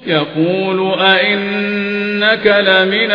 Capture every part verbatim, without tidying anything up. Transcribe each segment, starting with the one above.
يقول أئنك لمن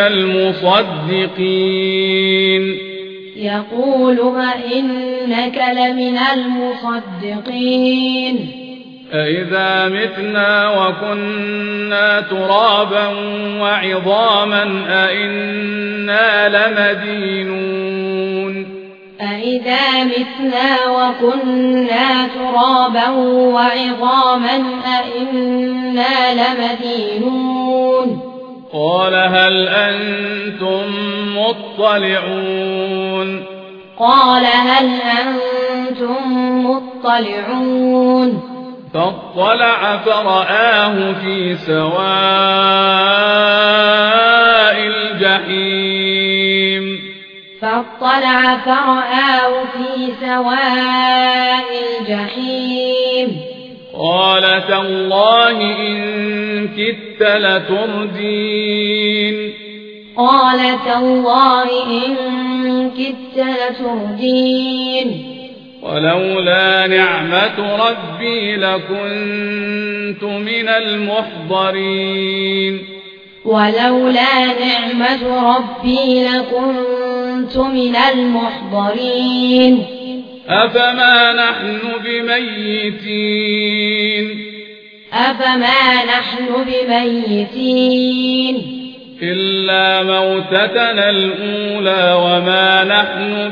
المصدقين يقول أئنك لمن المصدقين أئذا متنا وكنا ترابا وعظاما أئنا لمدينون أئذا متنا وكنا ترابا وعظاما أئنا لمدينون قال هل أنتم مطلعون قال هل أنتم مطلعون فاطلع فرآه في سواء الجحيم فاطلع فرآه في سواء الجحيم قال تالله إن كدت لتردين قال تالله إن كدت لتردين ولولا نعمة ربي لكنت من المحضرين ولولا نعمة ربي لكنت من المحضرين أفما نحن بميتين أفما نحن بميتين إلا موتتنا الأولى وما نحن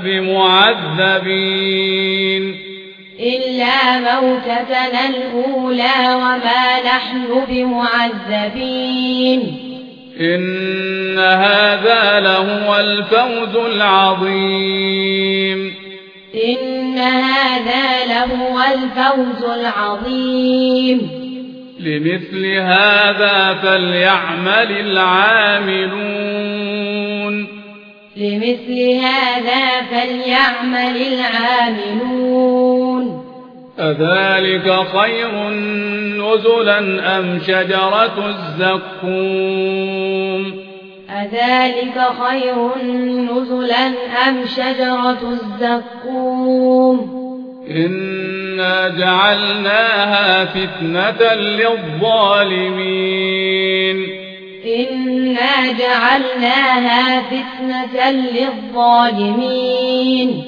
بمعذبين إلا موتتنا الأولى وما نحن بمعذبين إن هذا لهو الفوز العظيم إن هذا لهو الفوز العظيم لمثل هذا فليعمل العاملون لمثل هذا فليعمل العاملون أذلك خير نزلا أم شجرة الزقوم أذلك خير نزلا أم شجرة الزقوم إنا جعلناها فتنة للظالمين إنا جعلناها فتنة للظالمين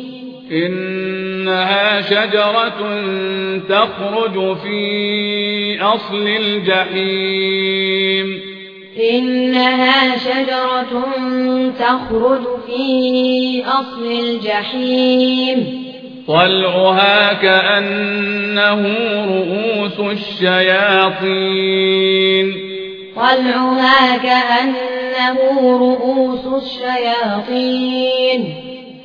إنها شجرة تخرج في أصل الجحيم إنها شجرة تخرج في أصل الجحيم طلعها كأنه رؤوس الشياطين طلعها كأنه رؤوس الشياطين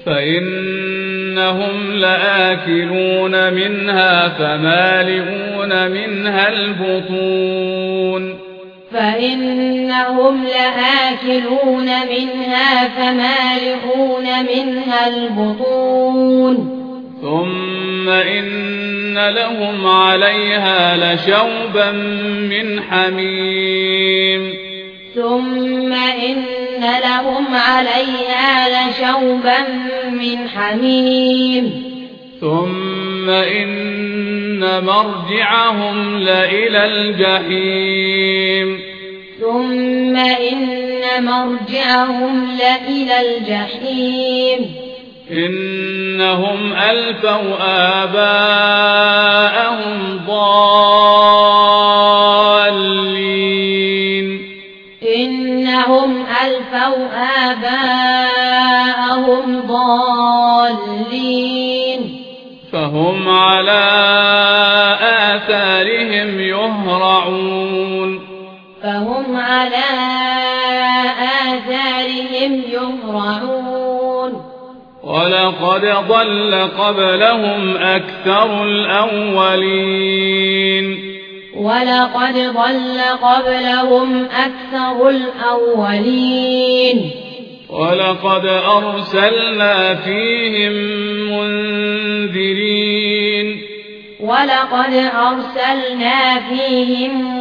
فإنهم لآكلون منها فمالئون منها البطون فإنهم لآكلون منها فمالئون منها البطون ثم إن لهم عليها لشوبا من حميم ثم إن لهم عليها لشوبا من حميم ثم إن مرجعهم لإلى الجحيم ثم إن مرجعهم لإلى الجحيم إنهم ألفوا آباءهم ضالين إنهم ألفوا آباءهم ضالين فهم على آثارهم يهرعون فهم على آثارهم يهرعون ولقد ضل قبلهم أكثر الأولين ولقد ضل قبلهم أكثر الأولين ولقد أرسلنا فيهم منذرين ولقد أرسلنا فيهم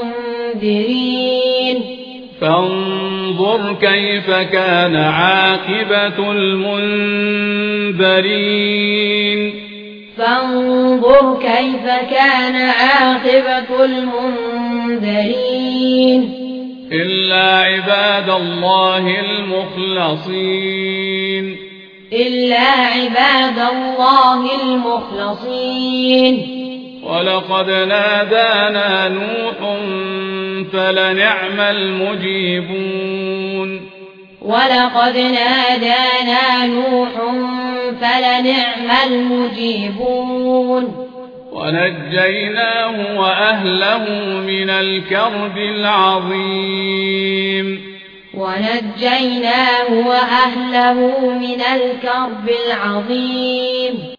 منذرين فانظر كيف كان عاقبة المنذرين فانظر كيف كان عاقبة المنذرين إلا عباد الله المخلصين إلا عباد الله المخلصين ولقد نادانا نوح فلنعم المجيبون ولقد نادانا نوح فلنعم المجيبون ونجيناه وأهله من الكرب العظيم ونجيناه وأهله من الكرب العظيم